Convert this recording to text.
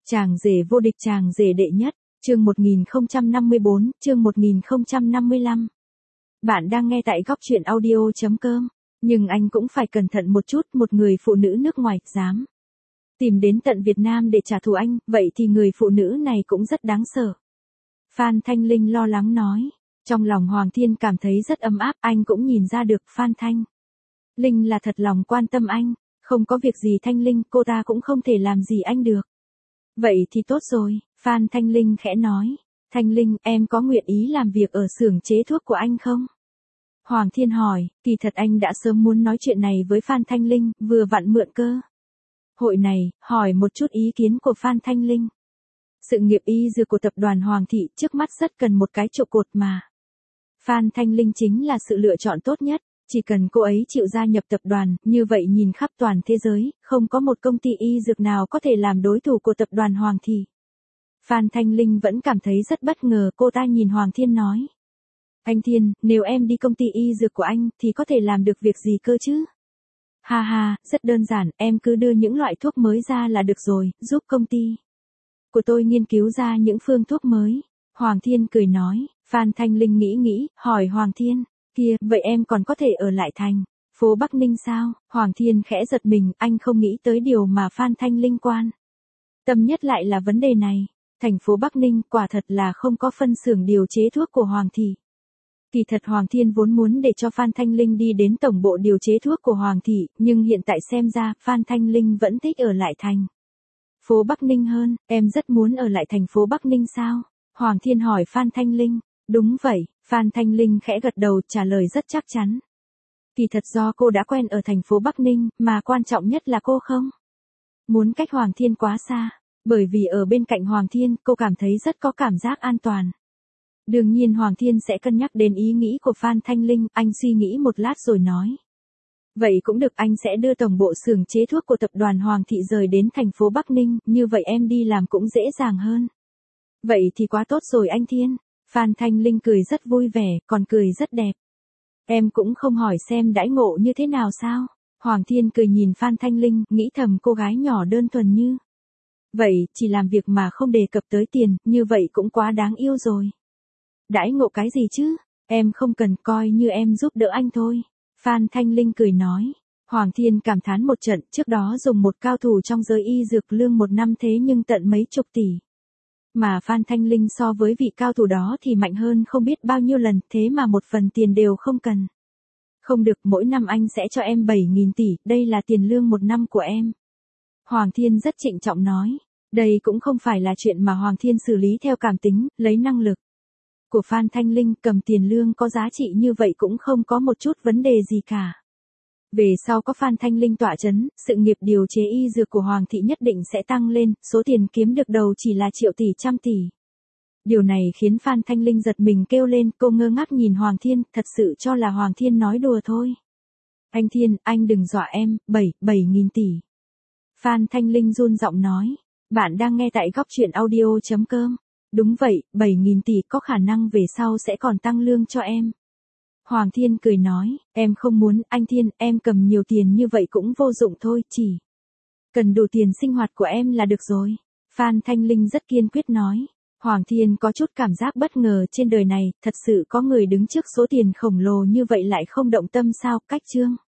Chàng rể vô địch, chàng rể đệ nhất, chương 1054, chương 1055. Bạn đang nghe tại góc chuyện audio.com, nhưng anh cũng phải cẩn thận một chút, một người phụ nữ nước ngoài, dám tìm đến tận Việt Nam để trả thù anh, vậy thì người phụ nữ này cũng rất đáng sợ. Phan Thanh Linh lo lắng nói, trong lòng Hoàng Thiên cảm thấy rất ấm áp, anh cũng nhìn ra được Phan Thanh Linh là thật lòng quan tâm anh, không có việc gì Thanh Linh, cô ta cũng không thể làm gì anh được. Vậy thì tốt rồi, Phan Thanh Linh khẽ nói, Thanh Linh, em có nguyện ý làm việc ở xưởng chế thuốc của anh không? Hoàng Thiên hỏi, kỳ thật anh đã sớm muốn nói chuyện này với Phan Thanh Linh, vừa vặn mượn cơ hội này, hỏi một chút ý kiến của Phan Thanh Linh. Sự nghiệp y dược của tập đoàn Hoàng Thị trước mắt rất cần một cái trụ cột mà. Phan Thanh Linh chính là sự lựa chọn tốt nhất, chỉ cần cô ấy chịu gia nhập tập đoàn, như vậy nhìn khắp toàn thế giới, không có một công ty y dược nào có thể làm đối thủ của tập đoàn Hoàng Thị. Phan Thanh Linh vẫn cảm thấy rất bất ngờ, cô ta nhìn Hoàng Thiên nói. Anh Thiên, nếu em đi công ty y dược của anh thì có thể làm được việc gì cơ chứ? Ha ha, rất đơn giản, em cứ đưa những loại thuốc mới ra là được rồi, giúp công ty của tôi nghiên cứu ra những phương thuốc mới. Hoàng Thiên cười nói, Phan Thanh Linh nghĩ, hỏi Hoàng Thiên, kia, vậy em còn có thể ở lại thành phố Bắc Ninh sao? Hoàng Thiên khẽ giật mình, anh không nghĩ tới điều mà Phan Thanh Linh quan tâm nhất lại là vấn đề này. Thành phố Bắc Ninh quả thật là không có phân xưởng điều chế thuốc của Hoàng Thị. Kỳ thật Hoàng Thiên vốn muốn để cho Phan Thanh Linh đi đến tổng bộ điều chế thuốc của Hoàng Thị, nhưng hiện tại xem ra Phan Thanh Linh vẫn thích ở lại thành phố Bắc Ninh hơn. Em rất muốn ở lại thành phố Bắc Ninh sao? Hoàng Thiên hỏi Phan Thanh Linh. Đúng vậy, Phan Thanh Linh khẽ gật đầu trả lời rất chắc chắn. Kỳ thật do cô đã quen ở thành phố Bắc Ninh, mà quan trọng nhất là cô không muốn cách Hoàng Thiên quá xa, bởi vì ở bên cạnh Hoàng Thiên cô cảm thấy rất có cảm giác an toàn. Đương nhiên Hoàng Thiên sẽ cân nhắc đến ý nghĩ của Phan Thanh Linh, anh suy nghĩ một lát rồi nói. Vậy cũng được, anh sẽ đưa tổng bộ xưởng chế thuốc của tập đoàn Hoàng Thị rời đến thành phố Bắc Ninh, như vậy em đi làm cũng dễ dàng hơn. Vậy thì quá tốt rồi anh Thiên. Phan Thanh Linh cười rất vui vẻ, còn cười rất đẹp. Em cũng không hỏi xem đãi ngộ như thế nào sao? Hoàng Thiên cười nhìn Phan Thanh Linh, nghĩ thầm cô gái nhỏ đơn thuần như vậy, chỉ làm việc mà không đề cập tới tiền, như vậy cũng quá đáng yêu rồi. Đãi ngộ cái gì chứ? Em không cần, coi như em giúp đỡ anh thôi. Phan Thanh Linh cười nói. Hoàng Thiên cảm thán một trận, trước đó dùng một cao thủ trong giới y dược lương một năm thế nhưng tận mấy chục tỷ. Mà Phan Thanh Linh so với vị cao thủ đó thì mạnh hơn không biết bao nhiêu lần, thế mà một phần tiền đều không cần. Không được, mỗi năm anh sẽ cho em 7.000 tỷ, đây là tiền lương một năm của em. Hoàng Thiên rất trịnh trọng nói. Đây cũng không phải là chuyện mà Hoàng Thiên xử lý theo cảm tính, lấy năng lực của Phan Thanh Linh, cầm tiền lương có giá trị như vậy cũng không có một chút vấn đề gì cả. Về sau có Phan Thanh Linh tọa chấn, sự nghiệp điều chế y dược của Hoàng Thị nhất định sẽ tăng lên, số tiền kiếm được đầu chỉ là triệu tỷ trăm tỷ. Điều này khiến Phan Thanh Linh giật mình kêu lên, cô ngơ ngác nhìn Hoàng Thiên, thật sự cho là Hoàng Thiên nói đùa thôi. Anh Thiên, anh đừng dọa em, 7.000 tỷ. Phan Thanh Linh run giọng nói, bạn đang nghe tại góc chuyện audio.com. Đúng vậy, 7.000 tỷ có khả năng về sau sẽ còn tăng lương cho em. Hoàng Thiên cười nói, em không muốn, anh Thiên, em cầm nhiều tiền như vậy cũng vô dụng thôi, chỉ cần đủ tiền sinh hoạt của em là được rồi. Phan Thanh Linh rất kiên quyết nói. Hoàng Thiên có chút cảm giác bất ngờ, trên đời này, thật sự có người đứng trước số tiền khổng lồ như vậy lại không động tâm sao? Cách chương